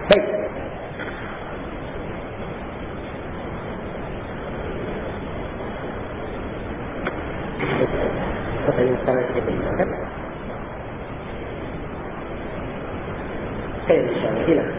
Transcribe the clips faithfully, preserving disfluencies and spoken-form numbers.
Baik. Pertanyaan sekarang kita ingatkan. Saya insyaallah.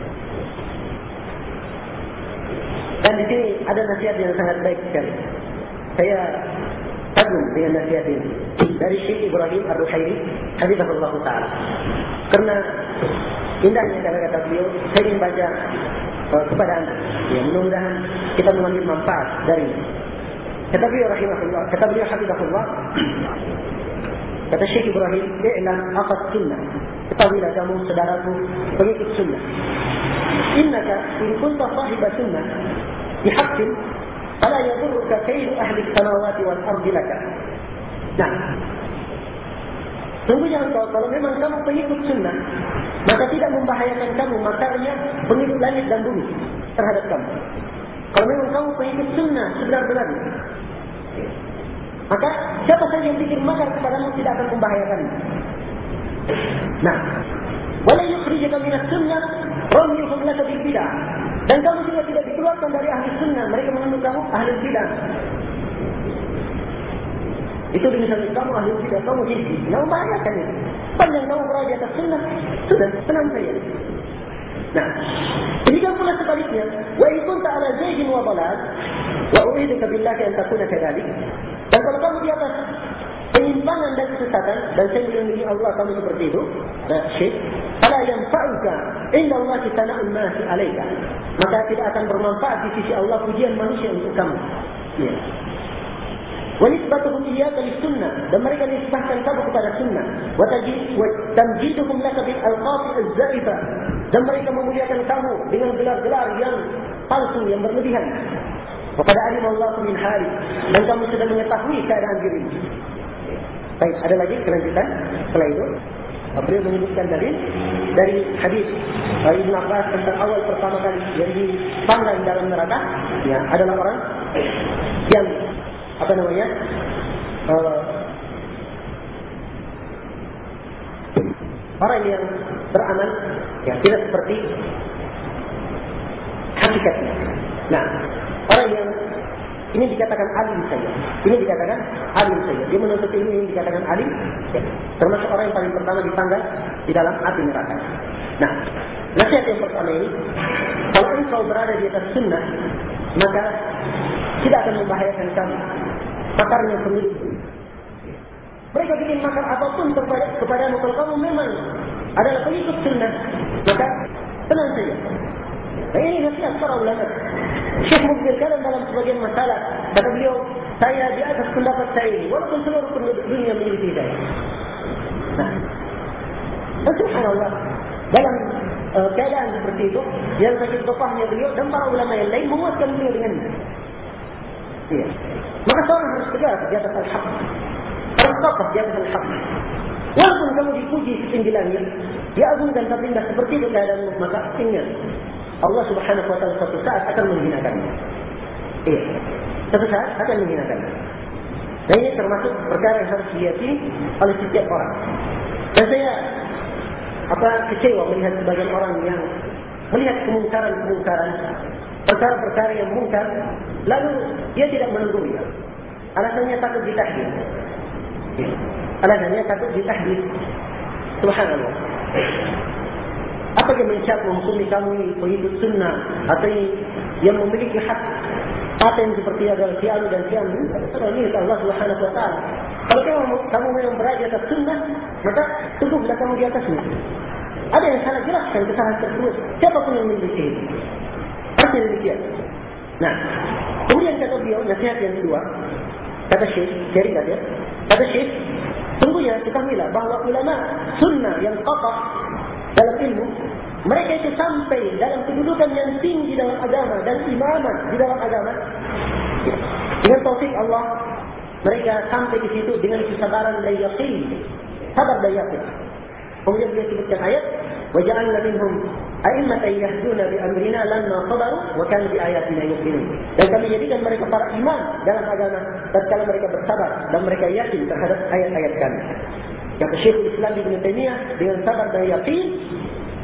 Dan di sini ada nasihat yang sangat baik sekali. Saya kagum dengan nasihat ini dari Syekh Ibrahim Ar-Ruhaili, hafizahullah taala. Karena indahnya kata-kata beliau, saya ingin baca uh, kepada anda. Ya, mudah-mudahan kita mengambil manfaat dari ini. Kata beliau rahimahullah, kata beliau hafizahullah, kata Syekh Ibrahim, "I'lam aqad sunnah." Ketahuilah kamu saudaraku pengikut sunnah. Innaka in kunta sahiba sunnah bihaqqin fala yadurruka kaidu ahli as-samawati wal ardi laka. Nah, sungguhnya engkau kalau memang kamu pengikut sunnah, maka tidak membahayakan kamu makarnya pengikut langit dan bumi terhadap kamu. Kalau memang kamu pengikut sunnah sebenar-benarnya, maka siapa saja yang bikin makar kepadamu tidak akan membahayakanmu. Nah, wala yukhrijuka minas sunnah ramyuhum laka bil bidah. Dan kamu juga tidak dikeluarkan dari ahli sunnah, mereka menuduh kamu ahli bidah. Itu misalnya kamu ahli bidah, kamu hizbi, tidak membahayakan itu. Panjang kamu berada di atas sunnah, sudah tenang saja. Nah, demikian pula sebaliknya, wa in kunta ala zayyin wa dhalal wa uriduka billahi an takuna kadzalik. Dan kalau kamu di atas penyimpangan dan kesesatan, dan saya melindungi Allah kamu seperti itu, nah, syekh, fala yanfa'uka inda Allah sana'un nasi 'alaika. Maka tidak akan bermanfaat di sisi Allah pujian manusia untuk kamu. Ya. Wa nisbatuhum iyyaka lis-sunnah, dan mereka nisbahkan kamu kepada sunnah. Wa tajid wa tamjiduhum laka bil alqab az-zaifa, dan mereka memuliakan kamu dengan gelar-gelar yang palsu, yang berlebihan. Wa qad 'alima Allahu min halik, dan kamu sudah mengetahui keadaan dirimu. Baik, ada lagi kelanjutan setelah itu. Beliau menyebutkan dalil dari hadis Ibnu Abbas tentang awal pertama kali yang dipanggang dalam neraka, ya, adalah orang yang apa namanya uh, orang yang beramal, ya, tidak seperti hakikatnya. Nah, orang yang ini dikatakan alim saja. Ini dikatakan alim saja. Dia menuntut ilmu ini dikatakan alim. Ya. Termasuk orang yang paling pertama dipanggang di dalam api neraka. Nah, nasihat yang pertama ini, kalau engkau berada di atas sunnah, maka tidak akan membahayakan kamu makarnya pemilik. Mereka bikin makar apapun kepada kepadamu, kalau kamu memang adalah pengikut sunnah, maka tenang saja. Nah, ini nasihat para ulama. Syekh mengkatakan dalam sebagian masalah, kata beliau, saya di atas pendapat saya ini, walaupun seluruh penduduk dunia memiliki saya. Nah, dan subhanallah, dalam uh, keadaan seperti itu, yang sakit topahnya beliau dan para ulama yang lain menguatkan beliau dengan ini. Iya. Maka seorang harus tegas di atas al-haq, harus kokoh di atas al-haq. Walaupun kamu dipuji setinggi langit, diagungkan tapi tidak seperti itu keadaanmu, maka ingat, Allah Subhanahu wa taala suatu saat akan menghinakanmu. Iya. Suatu saat akan menghinakanmu. Dan ini termasuk perkara yang harus diyakini oleh setiap orang. Dan saya apa kecewa melihat sebagian orang yang melihat kemungkaran-kemungkaran, perkara-perkara yang mungkar, lalu dia tidak menegurnya. Alasannya takut ditahdid. Iya. Alasannya takut ditahdid. Subhanallah. Apa yang mencap menghukumi kamu ini pengikut sunnah atau yang memiliki hak paten seperti adalah sial dan sial ini Allah Subhanahu wa taala. Kalau kamu kamu memang berada di atas sunnah, maka tegaklah kamu di atasnya. Ada yang salah jelaskan kesalahan tersebut. Siapapun yang memiliki itu. Pasti demikian. Nah, kemudian kata beliau nasihat yang kedua, kata Syekh, jadi kata kata Syekh, sungguhnya ketahuilah bahwa ulama sunnah yang qat'ah dalam ilmu, mereka itu sampai dalam kedudukan yang tinggi dalam agama dan imaman di dalam agama. Dengan taufik Allah, mereka sampai di situ dengan kesabaran dan yaqin, sabar dan yaqin. Kemudian dia sebutkan ayat, wa ja'alna minhum a'immatan yahduna bi amrina lamma sabaru wa kanu bi ayatina yuqinun. Dan kami jadikan mereka para imam dalam agama tatkala mereka bersabar dan mereka yakin terhadap ayat-ayat kami. Kata Syekhul Islam Ibnu Taimiyah, dengan sabar dan yakin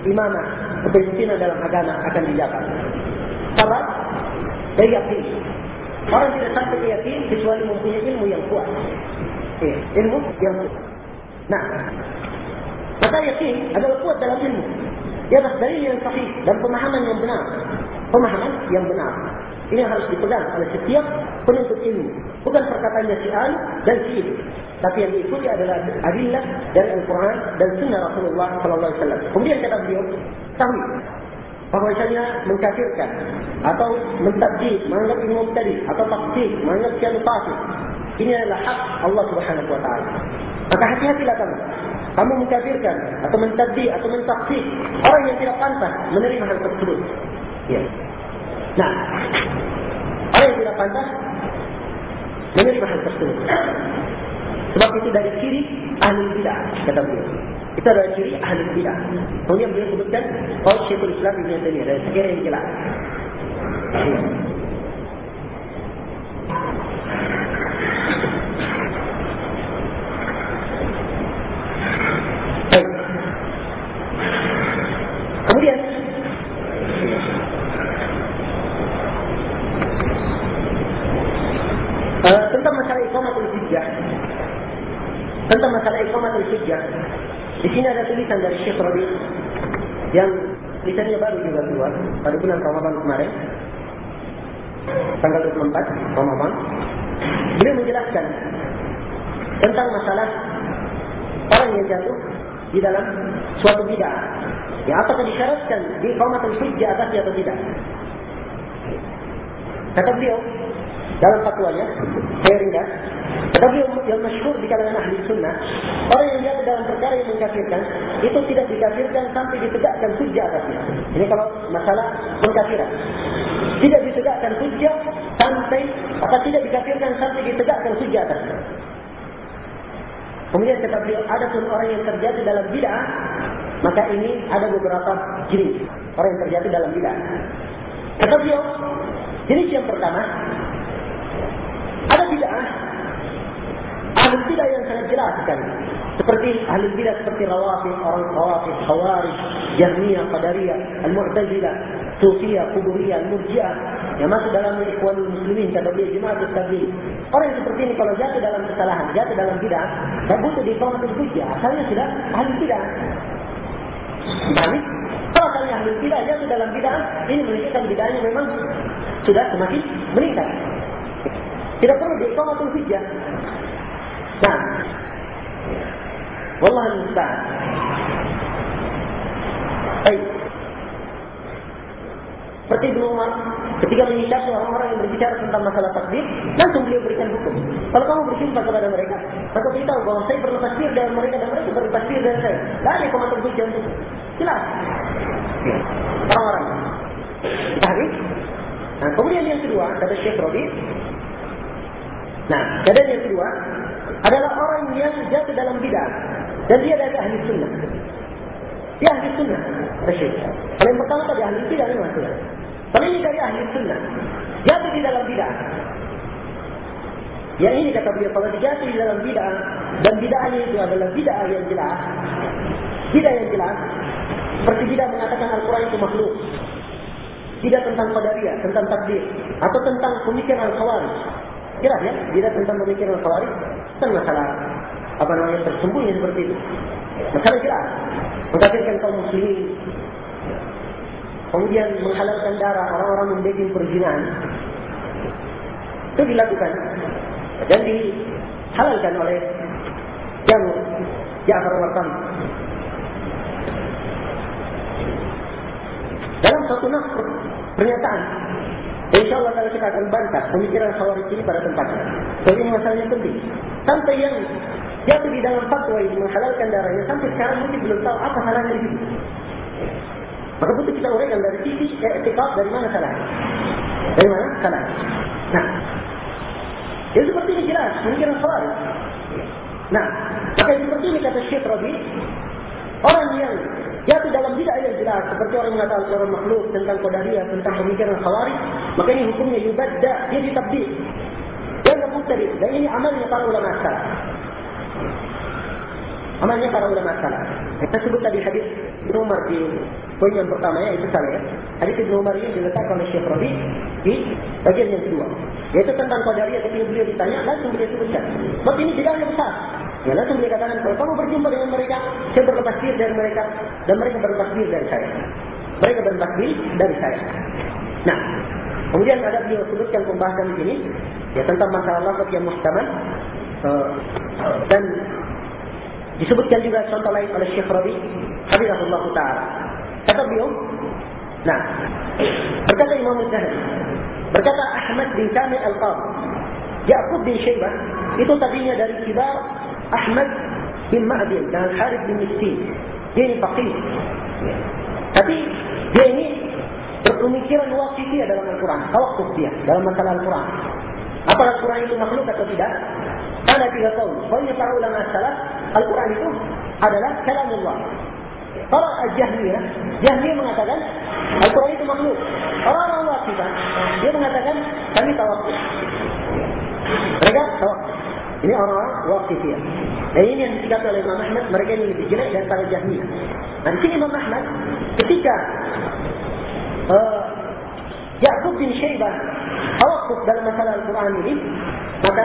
imamah, kepemimpinan dalam agama akan didapat. Sabar, dan yakin. Orang tidak sampai ke yakin kecuali mempunyai ilmu yang kuat. Eh, ilmu yang kuat. Nah, maka yakin adalah kuat dalam ilmu. Di atas dalil yang sahih dan pemahaman yang benar. Pemahaman yang benar. Ini yang harus dipegang oleh setiap penuntut ilmu. Bukan perkataannya si A dan si B, tapi yang diikuti adalah adillah dari Al-Quran dan Sunnah Rasulullah Sallallahu Alaihi Wasallam. Kemudian kata beliau, tahu bahwasanya mengkafirkan atau mentabdil, menganggap ilmu tadi atau takdir, menganggap siapa fasik, ini adalah hak Allah Subhanahu Wa Taala. Maka hati-hatilah kamu. Kamu mengkafirkan atau mentabdil atau mentakdir orang yang tidak pantas menerima hal tersebut. Ya. Nah, orang yang tidak pantas menerima hal tersebut. Sebab itu dari ciri ahli bidah, kata beliau. Itu adalah ciri ahli bidah. Kemudian beliau sebutkan qaul Syekhul Islam Ibnu Taimiyah dari sekira yang jelas. Baik. Kemudian Uh, tentang masalah iqamatul hujjah. Tentang masalah iqamatul hujjah. Di sini ada tulisan dari Syekh Rabi yang tulisannya baru juga keluar pada bulan Ramadan kemarin, tanggal dua puluh empat Ramadan. Beliau menjelaskan tentang masalah orang yang jatuh di dalam suatu bidah. Ya, apakah disyaratkan di iqamatul hujjah atasnya atau tidak? Kata beliau dalam fatwanya, saya ringkas, tetapi yang masyhur di kalangan ahli sunnah, orang yang jatuh dalam perkara yang mengkafirkan, itu tidak dikafirkan sampai ditegakkan hujjah atasnya. Ini kalau masalah pengkafiran. Tidak ditegakkan hujjah sampai, atau tidak dikafirkan sampai ditegakkan hujjah atasnya. Kemudian kata beliau, ada pun orang yang terjatuh dalam bid'ah, maka ini ada beberapa jenis orang yang terjatuh dalam bid'ah. Kata beliau, jenis yang pertama, ada bid'ah, ahli bid'ah yang sangat jelas sekali. Seperti ahli bid'ah seperti Rawafid, orang Rawafid, Khawarij, Jahmiyah, Qadariyah, Al-Mu'tazilah, Sufiyah, Quburiyah, Al-Murji'ah, yang masuk dalam Ikhwanul Muslimin, kata beliau Jemaah Tabligh. Orang yang seperti ini kalau jatuh dalam kesalahan, jatuh dalam bid'ah, tak butuh diiqamatul hujjah. Asalnya sudah ahli bid'ah. Dipahami? Kalau asalnya ahli bid'ah jatuh dalam bid'ah, ini menunjukkan bid'ahnya memang sudah semakin meningkat. Tidak perlu diiqamatul hujjah. Nah, wallahi musta'an. Baik. Seperti Ibnu Umar ketika menyikapi orang-orang yang berbicara tentang masalah takdir, langsung beliau berikan hukum. Kalau kamu bersumpah kepada mereka, maka beritahu bahwa saya bertafsir dari mereka dan mereka bertafsir dari saya. Tidak ada iqamatul hujjah untuk jelas. Orang-orang. Pahami? Nah, kemudian yang kedua, kata Syekh Rabi. Nah, keadaan yang kedua adalah orang yang jatuh dalam bid'ah dan dia dari ahli sunnah. Dia ahli sunnah. Kalau yang pertama tadi ahli bid'ah ini maksudnya. Kalau ini dari ahli sunnah, jatuh di dalam bid'ah. Yang ini kata beliau, kalau dijatuh di dalam bid'ah dan bid'ahnya itu adalah bid'ah yang jelas, bid'ah yang jelas, seperti bid'ah mengatakan Al-Quran itu makhluk, tidak tentang qadariyah, tentang takdir, atau tentang pemikiran Khawarij. Jelas ya, tidak tentang pemikiran Khawarij, tentang masalah apa namanya tersembunyi seperti itu. Masalah jelas, mengkafirkan kaum muslimin, kemudian menghalalkan darah orang-orang membikin perzinahan, itu dilakukan dan dihalalkan oleh yang Ja'far al-Warqam. Dalam satu nas pernyataan, insyaallah kalau kita akan bantah pemikiran Khawarij ini pada tempatnya. Jadi ini masalahnya penting. Sampai yang jatuh di dalam fatwa ini menghalalkan darahnya, sampai sekarang mungkin belum tahu apa salahnya di situ. Maka butuh kita uraikan dari sisi etikaf dari mana salahnya. Dari mana salahnya. Nah, ya seperti ini jelas pemikiran Khawarij. Nah, maka seperti ini kata Syekh Rabi, orang yang jatuh dalam bid'ah yang jelas seperti orang yang mengatakan Al-Quran makhluk, tentang qadariyah, tentang pemikiran Khawarij, maka ini hukumnya yubadda, dia ditabdil. Dia enggak mubtadi', dan ini amalnya para ulama salaf. amalnya para ulama salaf. Kita sebut tadi hadis Ibnu Umar di poin yang pertama ya, itu salah ya. Hadis Ibnu Umar ini diletakkan oleh Syekh Rabi di bagian yang kedua. Yaitu tentang Qadariyah, ketika beliau ditanya, langsung beliau sebutkan. Sebab ini bid'ahnya besar. Ya, langsung beliau katakan, kalau kamu berjumpa dengan mereka, saya berlepas diri dari mereka, dan mereka berlepas diri dari saya. Mereka berlepas diri dari saya. Nah, kemudian ada beliau sebutkan pembahasan di sini, ya tentang masalah lafaz yang muhtamal, uh, dan disebutkan juga contoh lain oleh Syekh Rabi, hafizahullah taala. Kata beliau, nah, berkata Imam Az-Zahabi, berkata Ahmad bin Kamil Al-Qadhi, Ya'qub bin Syaibah, itu tadinya dari kibar Ahmad bin Ma'din dan Harith bin Miskin. Dia ini faqih. Tapi dia ini berpemikiran waqifiyah dalam Al-Quran, tawakuf dia dalam masalah Al-Quran. Apakah Al-Quran itu makhluk atau tidak? Ada tiga kaul. Kaulnya para ulama salaf, Al-Quran itu adalah kalamullah. Para Jahmiyah, Jahmiyah mengatakan Al-Quran itu makhluk. Orang-orang waqifah, dia mengatakan kami tawakuf. Mereka tawakuf. Ini orang-orang waqifiyah. Dan ini yang dikatakan oleh Imam Ahmad, mereka ini lebih jelek daripada Jahmiyah. Dan di sini Imam Ahmad ketika uh, Ya'qub bin Syaibah tawakuf dalam masalah Al-Quran ini, maka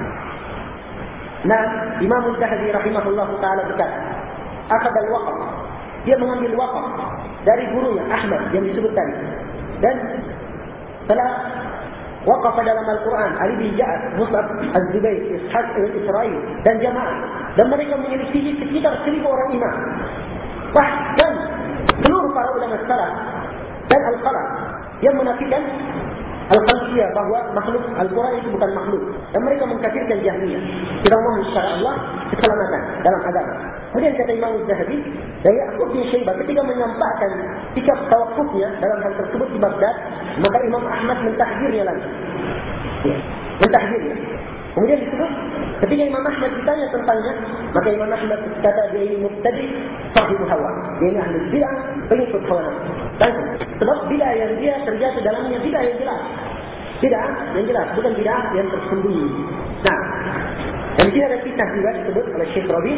nah, Imam Az-Zahabi rahimahullah ta'ala berkata, akhad al-waqaf, dia mengambil waqaf dari gurunya Ahmad yang disebut tadi, dan telah waqaf dalam Al-Quran Ali bin Ja'ad, Mus'ab Az-Zubair, Ishaq Israel dan jamaah, dan mereka menyelisih sekitar seribu orang imam. Bahkan seluruh para ulama salaf dan al-khalaf yang menafikan al-khalqiyah, bahwa makhluk Al-Quran itu bukan makhluk, dan mereka mengkafirkan Jahmiyah. Kita mohon kepada Allah keselamatan dalam agama. Kemudian kata Imam Az-Zahabi, dan Ya'qub bin Syaibah ketika menyampaikan sikap tawakufnya dalam hal tersebut di Baghdad, maka Imam Ahmad mentahdirnya lagi. Ya, mentahdirnya. Kemudian disebut, ketika Imam Ahmad ditanya tentangnya, maka Imam Ahmad kata dia ini mubtadi, sahibu hawa. Dia ini ahli bid'ah, pengikut hawa nafsu. Dan sebab bid'ah yang dia terjatuh dalamnya bid'ah yang jelas. Bid'ah yang jelas, bukan bid'ah yang tersembunyi. Nah, dan di sini ada kisah juga disebut oleh Syekh Rabi,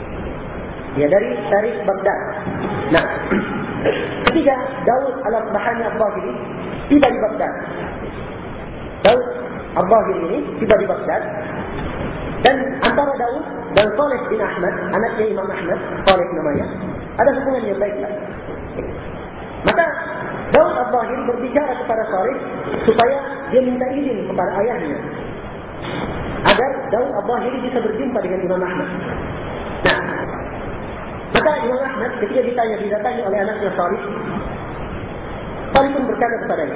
ya dari Tarikh Baghdad. Nah, ketika Daud al-Asbahani Al-Bahiri tiba di Baghdad, Daud Al-Bahiri ini tiba di Baghdad, dan antara Daud dan Saleh bin Ahmad, anaknya Imam Ahmad, Saleh namanya, ada hubungan yang baik. Maka Daud Al-Bahiri berbicara kepada Saleh supaya dia minta izin kepada ayahnya agar Daud Al-Bahiri bisa berjumpa dengan Imam Ahmad. Nah, maka Imam Ahmad ketika ditanya, didatangi oleh anaknya Salih, Salih pun berkata kepadanya,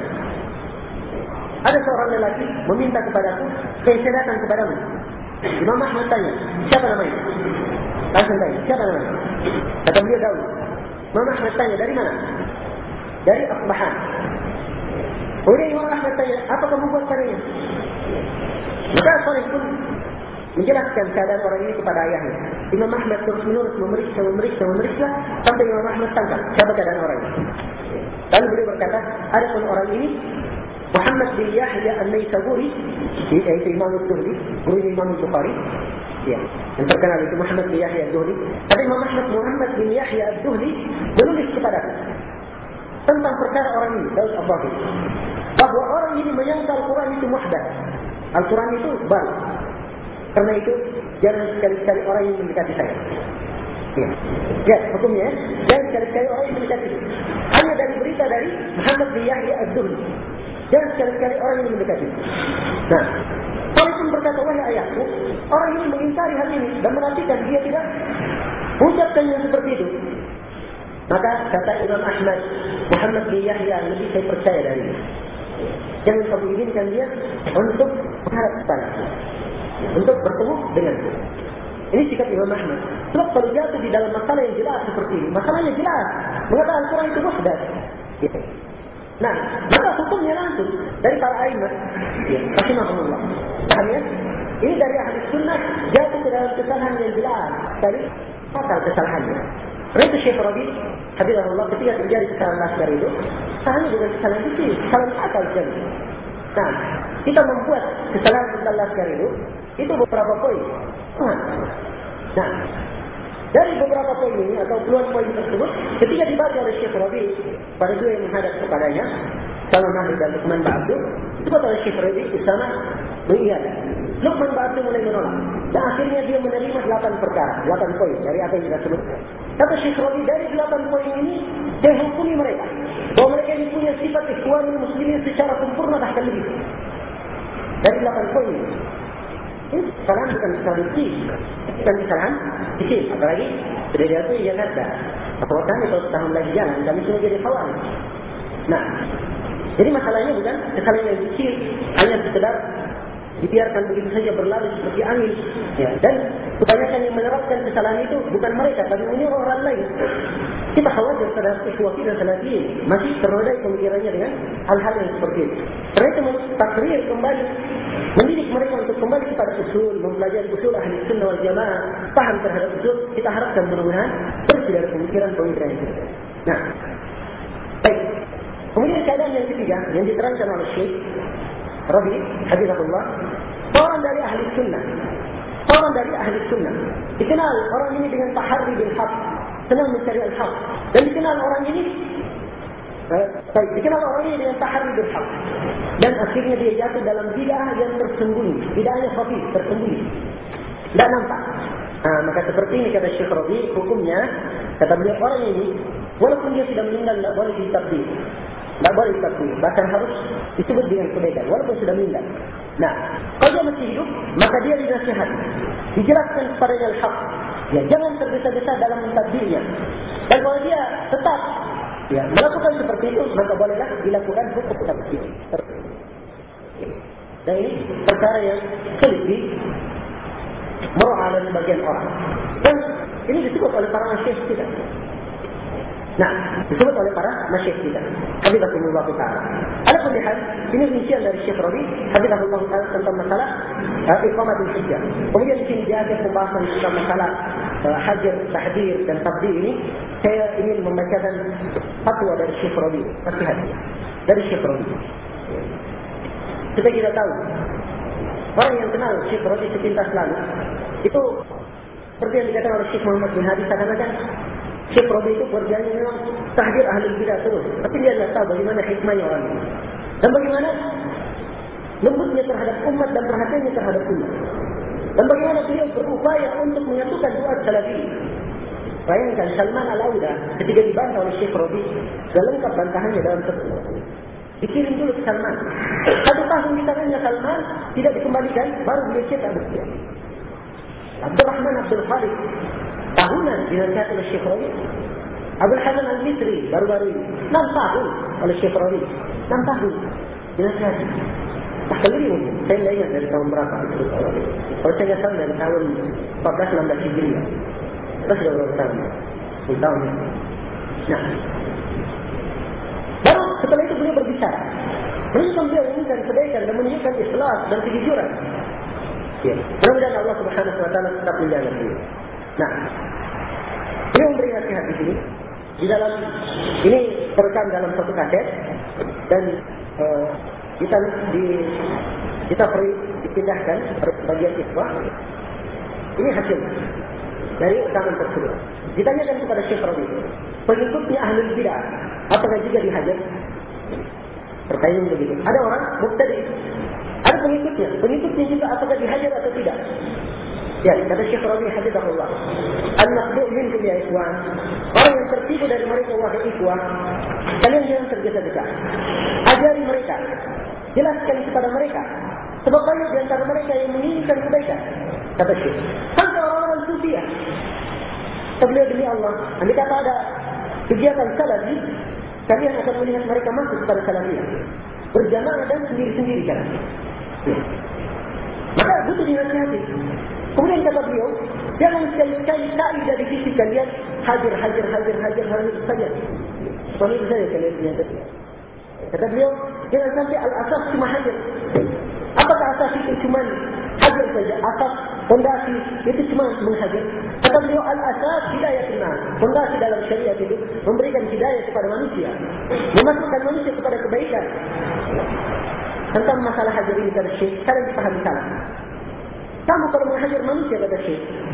ada seorang lelaki meminta kepadaku, saya datang kepadamu. Imam Ahmad tanya, siapa namanya? Langsung tanya, siapa namanya? Kata beliau Daud. Imam Ahmad tanya, dari mana? Dari Asbahan. Kemudian Imam Ahmad tanya, apa kamu buat padanya? Maka Salih pun menjelaskan keadaan orang ini kepada ayahnya. Imam Ahmad terus menerus memeriksa, memeriksa, memeriksa sampai Imam Ahmad tangkap siapa keadaan orang ini. Lalu beliau berkata, ada pun orang ini Muhammad bin Yahya An-Naisaburi, yaitu Imam Az-Zuhri, guru Imam Az-Bukhari, ya, yang terkenal itu Muhammad bin Yahya Az-Zuhri. Tapi Imam Ahmad Muhammad bin Yahya Az-Zuhri menulis kepadaku tentang perkara orang ini, Daud Al-Bahiri, bahwa orang ini menyangka Al-Quran itu muhdats, Al-Quran itu baru. Karena itu jangan sekali-sekali orang yang mendekati saya. Ya, ya hukumnya, jangan sekali-sekali orang yang mendekati. Hanya dari berita dari Muhammad bin Yahya Az-Zuhri, jangan sekali-sekali orang yang mendekati. Nah, Salih pun berkata, wahai ayahku, orang ini mengingkari hal ini dan menantikan dia tidak ucapkan yang seperti itu. Maka kata Imam Ahmad, Muhammad bin Yahya lebih saya percaya dari ini. Jangan kamu izinkan dia untuk mengharap kepadaku, untuk bertemu denganku. Ini sikap Imam Ahmad. Sebab kalau jatuh di dalam masalah yang jelas seperti ini, masalahnya jelas, mengatakan Al-Quran itu muhdats. Ya. Nah, maka hukumnya langsung dari para a'immah, ya, rahimahumullah. Paham ya? Ini dari ahli sunnah jatuh ke dalam kesalahan yang jelas, dari fatal kesalahannya. Karena itu Syekh Rabi, hafizahullah, ketika terjadi kesalahan laskar itu, kesalahannya bukan kesalahan kecil, kesalahan fatal sekali. Nah, kita membuat kesalahan tentang laskar itu, itu beberapa poin. Nah, dari beberapa poin ini atau puluhan poin tersebut, ketika dibaca oleh Syekh Rabi pada dua yang menghadap kepadanya, Salman Mahdi dan Luqman Ba'abdu, itu kata oleh Syekh Rabi, Usama mengiyakan. Luqman Ba'abdu mulai menolak. Dan akhirnya dia menerima delapan perkara, delapan poin dari apa yang kita sebutkan. Kata Syekh Rabi, dari delapan poin ini, saya hukumi mereka bahwa mereka ini punya sifat ikhwanul muslimin secara sempurna bahkan lebih. Dari delapan poin ini. Ini kesalahan bukan kesalahan kecil. Bukan kesalahan kecil. Apalagi sudah diakui di Jakarta. Apakah kami kalau setahun lagi jalan, kami semua jadi kawan. Nah, jadi masalahnya bukan kesalahan yang kecil, hanya sekedar dibiarkan begitu saja berlalu seperti angin. Ya. Dan kebanyakan yang menerapkan kesalahan itu bukan mereka, tapi menyuruh orang lain. Kita khawatir terhadap ikhwati dan salafiyin masih ternodai pemikirannya dengan hal-hal yang seperti itu. Karena itu takrir kembali, mendidik mereka untuk kembali kepada usul, mempelajari usul ahli sunnah wal jamaah, paham terhadap usul. Kita harapkan mudah-mudahan bersih dari pemikiran-pemikiran itu. Nah, baik. Kemudian keadaan yang ketiga yang diterangkan oleh Syekh Rabi, hafizahullah, seorang dari ahli sunnah, seorang dari ahli sunnah, dikenal orang ini dengan taharri bil haq, senang mencari al-haq, dan dikenal orang ini, eh, baik, dikenal orang ini dengan taharri bil haq, dan akhirnya dia jatuh dalam bid'ah yang tersembunyi, bid'ahnya khafi, tersembunyi, tidak nampak. Nah, maka seperti ini kata Syekh Rabi, hukumnya, kata beliau, orang ini, walaupun dia sudah meninggal, tidak boleh ditabdil. Tak boleh ditakdir, bahkan harus disebut dengan kebaikan walaupun sudah meninggal. Nah, kalau dia masih hidup, maka dia dinasihati, dijelaskan kepadanya al-haq. Ya, jangan tergesa-gesa dalam mentadbirnya. Dan kalau dia tetap ya melakukan seperti itu, maka bolehlah dilakukan hukum takdir. Dan ini perkara yang sulit di mero'ah dari bagian orang. Dan ini disebut oleh para masyayikh kita. Nah, disebut oleh para masyayikh kita. Hafizahullah Ta'ala. Ada pilihan, ini rincian dari Syekh Rabi, Hafizahullah Ta'ala tentang masalah uh, iqamatul hujjah. Kemudian di sini dia ada pembahasan tentang masalah uh, hajar, tahdir dan tabdi ini. Saya ingin membacakan fatwa dari Syekh Rabi. Hati-hati. Dari Syekh Rabi. Kita kita tahu, orang yang kenal Syekh Rabi sepintas lalu, itu seperti yang dikatakan oleh Syekh Muhammad bin Hadi, kadang-kadang Syekh Rabi itu kerjanya memang tahdir ahli bidah terus. Tapi dia tidak tahu bagaimana hikmahnya orang ini. Dan bagaimana lembutnya terhadap umat dan perhatiannya terhadap umat. Dan bagaimana beliau berupaya untuk menyatukan dua salafi. Bayangkan Salman Al-Auda ketika dibantah oleh Syekh Rabi, sudah lengkap bantahannya dalam tersebut. Dikirim dulu ke Salman. Satu tahun di tangannya Salman tidak dikembalikan, baru beliau cetak bukti. Abdurrahman Abdul Khalid tahunan dinasihat oleh Syekh Rabi. Abdul Hasan Al-Misri baru-baru ini enam tahun oleh Syekh Rabi. enam tahun dinasihat. Tak sendiri mungkin. Saya tidak ingat dari tahun berapa. Kalau saya ingat dari tahun empat belas enam belas Hijriah. Kita sudah berapa tahun? sepuluh tahun. Nah, baru setelah itu beliau berbicara. Menunjukkan beliau menginginkan kebaikan dan menunjukkan ikhlas dan kejujuran. Ya. Mudah-mudahan Allah Subhanahu Wa Taala tetap menjaga beliau. Nah, beliau memberi nasihat di sini. Di dalam ini terekam dalam satu kaset dan uh, kita di kita beri dipindahkan bagian ikhwah. Ini hasil dari rekaman tersebut. Ditanyakan kepada Syekh Rabi, pengikutnya ahli bidah, apakah juga dihajar? Pertanyaan begitu. Ada orang mubtadi, ada pengikutnya, pengikutnya juga apakah dihajar atau tidak? Ya, kata Syekh Rabi hafizahullah, al-maqdu' minkum ya ikhwan, orang yang tertipu dari mereka wahai ikhwah, kalian jangan tergesa-gesa. Ajari mereka, jelaskan kepada mereka, sebab banyak di antara mereka yang menginginkan kebaikan. Kata Syekh, sampai orang-orang sufiah. Sebelum demi Allah, andai kata ada kegiatan salafi, kalian akan melihat mereka masuk kepada salafiyah, berjamaah dan sendiri-sendiri kan. Ya. Maka butuh dinasihati. Kemudian kata beliau, jangan sekali-sekali kaidah di sisi kalian hadir, hadir, hadir, hadir, hadir saja. Seperti itu saja kalian punya. Kata beliau, jangan sampai al-asas cuma hadir. Apakah asas itu cuma hadir saja? Asas, fondasi itu cuma menghadir. Kata beliau, al-asas hidayah kenal. Fondasi dalam syariat itu memberikan hidayah kepada manusia, memasukkan manusia kepada kebaikan. Tentang masalah hadir ini kata Syekh, kalian dipahami salah. Kamu kalau menghajar manusia kata Syekh,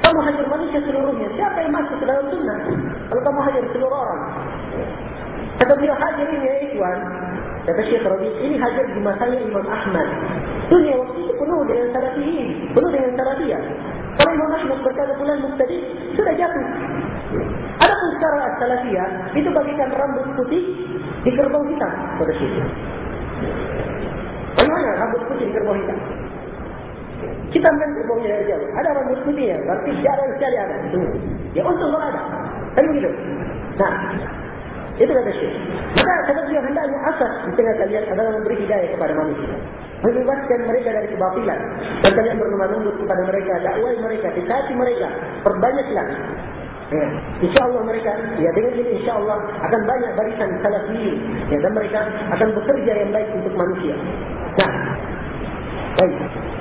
Kamu hajar manusia seluruhnya. Siapa yang masuk ke dalam sunnah? Kalau kamu hajar seluruh orang. Kata beliau, hajar ini ya ikhwan. Kata Syekh Rabi, ini hajar di masanya Imam Ahmad. Dunia waktu itu penuh dengan salafiyin, penuh dengan salafiyah. Kalau Imam Ahmad berkata bulan mubtadi, sudah jatuh. Adapun secara salafiyah, itu bagikan rambut putih di kerbau hitam. Kata Syekh. Bagaimana rambut putih di kerbau hitam? Kita kan kerbaunya dari jauh. Ada rambut putihnya, berarti jarang sekali ada. Ya untung kalau ada. Kan begitu. Nah, itu kata Syekh. Maka kata beliau, hendaknya asas di tengah kalian adalah memberi hidayah kepada manusia. Membebaskan mereka dari kebatilan. Dan kalian berlemah lembut kepada mereka. Dakwai mereka, dekati mereka. Perbanyaklah. Ya. InsyaAllah mereka, ya dengan ini insyaAllah akan banyak barisan salafiyin. Ya, dan mereka akan bekerja yang baik untuk manusia. Nah, baik.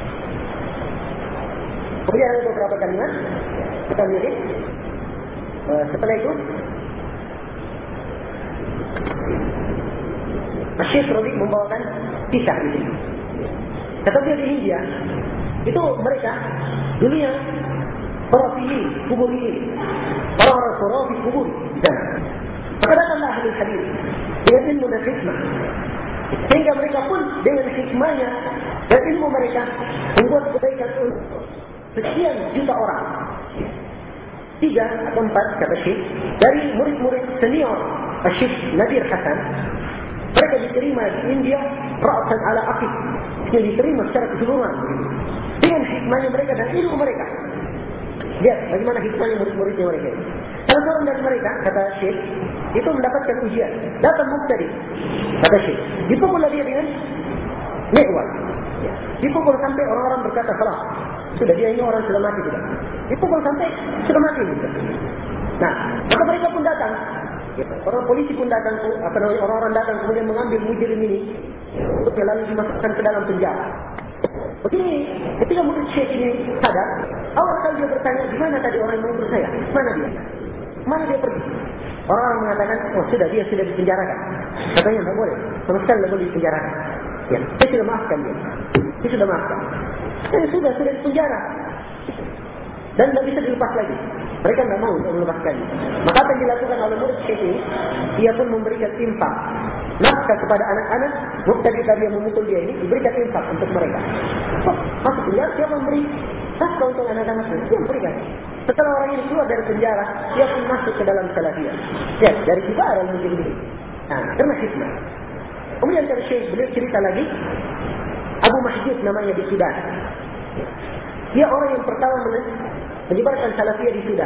Kemudian ada beberapa kalimat. Kita lihat. Uh, setelah itu, Syekh Rabi membawakan kisah di sini. Kata dia di India, itu mereka dunia khurafiyin, kuburiyin, orang-orang khurafi kubur. Dan maka datanglah ahli hadis dengan ilmu dan hikmah, sehingga mereka pun dengan hikmahnya dan ilmu mereka membuat kebaikan untuk sekian juta orang. Tiga atau empat kata Syekh dari murid-murid senior Syekh Nadir Hasan. Mereka diterima di India ra'san ala aqid. Yang diterima secara keseluruhan dengan hikmahnya mereka dan ilmu mereka. Lihat bagaimana hikmahnya murid-muridnya mereka. Salah seorang dari mereka, kata Syekh, itu mendapatkan ujian. Datang mubtadi, kata Syekh. Dipukullah dia dengan mi'wal. Dipukul sampai orang-orang berkata, salah. Sudah dia ini orang sudah mati juga. Dipukul sampai sudah mati juga. Nah, maka mereka pun datang. Orang polisi pun datang, apa namanya, orang-orang datang kemudian mengambil mujrim ini untuk lalu dimasukkan ke dalam penjara. Begini, ketika murid Syekh ini sadar, awal kali dia bertanya, di mana tadi orang yang mengumpul saya? Mana dia? Mana dia pergi? Orang-orang mengatakan, oh sudah, dia sudah dipenjarakan. Katanya, tidak boleh. Sama sekali tidak boleh dipenjarakan. Ya, saya sudah maafkan dia. Saya sudah maafkan. Saya sudah, sudah dipenjara. Dan tidak bisa dilepas lagi. Mereka tidak mau untuk melepaskan. Maka apa yang dilakukan oleh murid Syekh ini, dia pun memberikan infak. Nafkah kepada anak-anak, mubtadi tadi yang memukul dia ini, diberikan infak untuk mereka. Oh, masuk penjara, siapa memberi nafkah untuk anak-anak itu? Dia memberikan. Setelah orang ini keluar dari penjara, dia pun masuk ke dalam salafiyah. Ya, dari kibar mungkin ini. Nah, karena hikmah. Kemudian kata Syekh, beliau cerita lagi, Abu Mahjud namanya di Sudan. Dia orang yang pertama menyebarkan salafiyah di Sudan.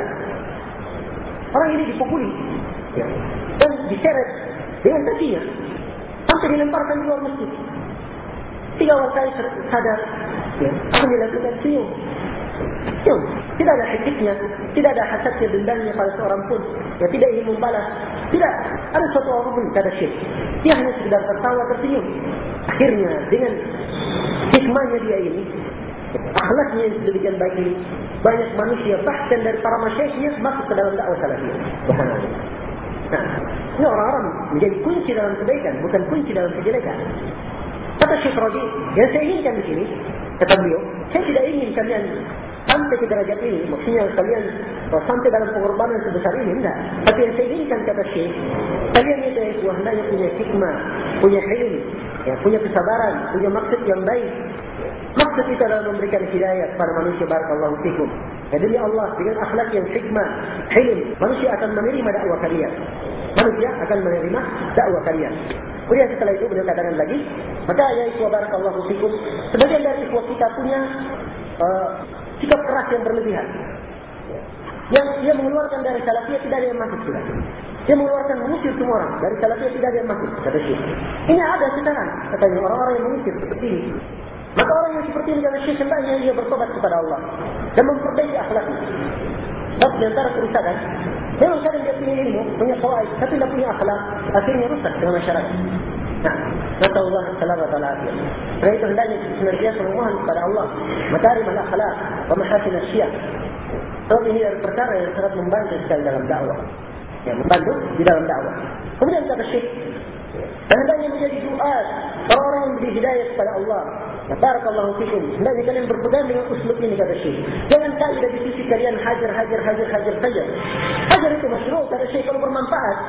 Orang ini dipukuli, ya, dan diseret dengan kakinya sampai dilemparkan di luar masjid. Tiga orang kali sadar, ya, akan dilakukan senyum. Senyum. Tidak ada hikmahnya, tidak ada hasadnya, dendamnya pada seorang pun. Ya, tidak ingin membalas. Tidak ada suatu orang pun, kata Syekh. Dia hanya sekedar tertawa, tersenyum. Akhirnya dengan hikmahnya dia ini, akhlaknya yang sedemikian baik ini, banyak manusia bahkan dari para masyayikhnya masuk ke dalam dakwah salafiyah. Subhanallah. Nah, ini orang-orang menjadi kunci dalam kebaikan, bukan kunci dalam kejelekan. Kata Syekh Rabi, yang saya inginkan di sini, kata beliau, saya tidak ingin kalian sampai ke derajat ini, maksudnya kalian sampai dalam pengorbanan sebesar ini, enggak. Tapi yang saya inginkan, kata Syekh, kalian itu ya, hendaknya punya hikmah, punya hilm, ya, punya kesabaran, punya maksud yang baik. Maksud itu adalah memberikan hidayah kepada manusia. Barakallahu fikum. Ya, demi Allah, dengan akhlak yang hikmah, hilm, manusia akan menerima dakwah kalian. Manusia akan menerima dakwah kalian. Kemudian setelah itu beliau katakan lagi, maka ya ikhwah barakallahu fikum, sebagian dari ikhwah kita punya uh, sikap keras yang berlebihan. Yang dia mengeluarkan dari salafiyah tidak ada yang masuk sudah. Dia mengeluarkan mengusir semua orang dari salafiyah, tidak ada yang masuk, kata Syekh. Ini ada sekarang, katanya orang-orang yang mengusir seperti ini. Maka orang yang seperti ini, kata Syekh, hendaknya dia bertobat kepada Allah dan memperbaiki akhlaknya. Sebab di antara kerusakan, memang kadang dia punya ilmu, punya fawaid, tapi tidak punya akhlak, akhirnya rusak dengan masyarakat. Nah, nasallallahu selamat wa afiyah. Karena itu hendaknya senantiasa memohon kepada Allah makarim al-akhlak wa mahasin asyiah. Sebab ini adalah perkara yang sangat membantu sekali dalam dakwah. Ya, membantu di dalam dakwah. Kemudian kata Syekh, hendaknya menjadi doa orang-orang yang diberi hidayah kepada Allah Ya, barakallahu fikum. Hendaknya kalian berpegang dengan uslub ini, kata Syekh. Jangan kaidah di sisi kalian hajar, hajar, hajar, hajar saja. Hajar itu masyru', kata Syekh, kalau bermanfaat.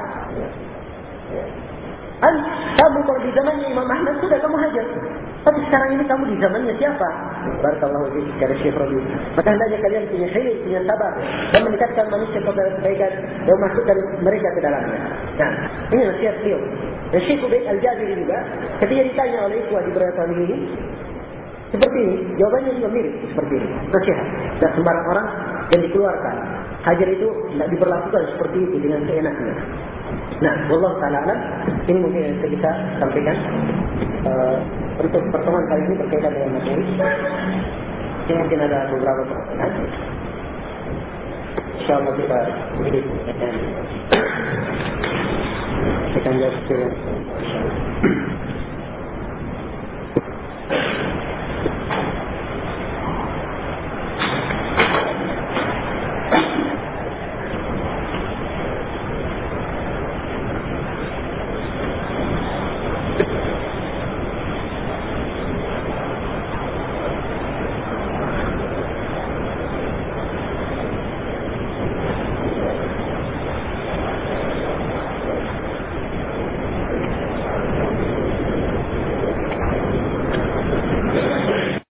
An, kamu kalau di zamannya Imam Ahmad sudah kamu hajar. Tapi sekarang ini kamu di zamannya siapa? Barakallahu fikum, kata Syekh Rabi. Maka hendaknya kalian punya hilm, punya sabar dan mendekatkan manusia kepada kebaikan dan masukkan mereka ke dalamnya. Nah, ini nasihat beliau. Dan Syekh Ubaid Al-Jabiri juga ketika ditanya oleh ikhwah di beberapa tahun ini seperti ini, jawabannya juga mirip seperti ini. Nasihat. Dan sembarang orang yang dikeluarkan. Hajar itu tidak diberlakukan seperti itu dengan seenaknya. Nah, wallahu ta'ala alam, ini mungkin yang bisa kita sampaikan uh, untuk pertemuan kali ini berkaitan dengan materi. Ini mungkin ada beberapa pertanyaan. InsyaAllah kita beri pertanyaan. Kita jawab.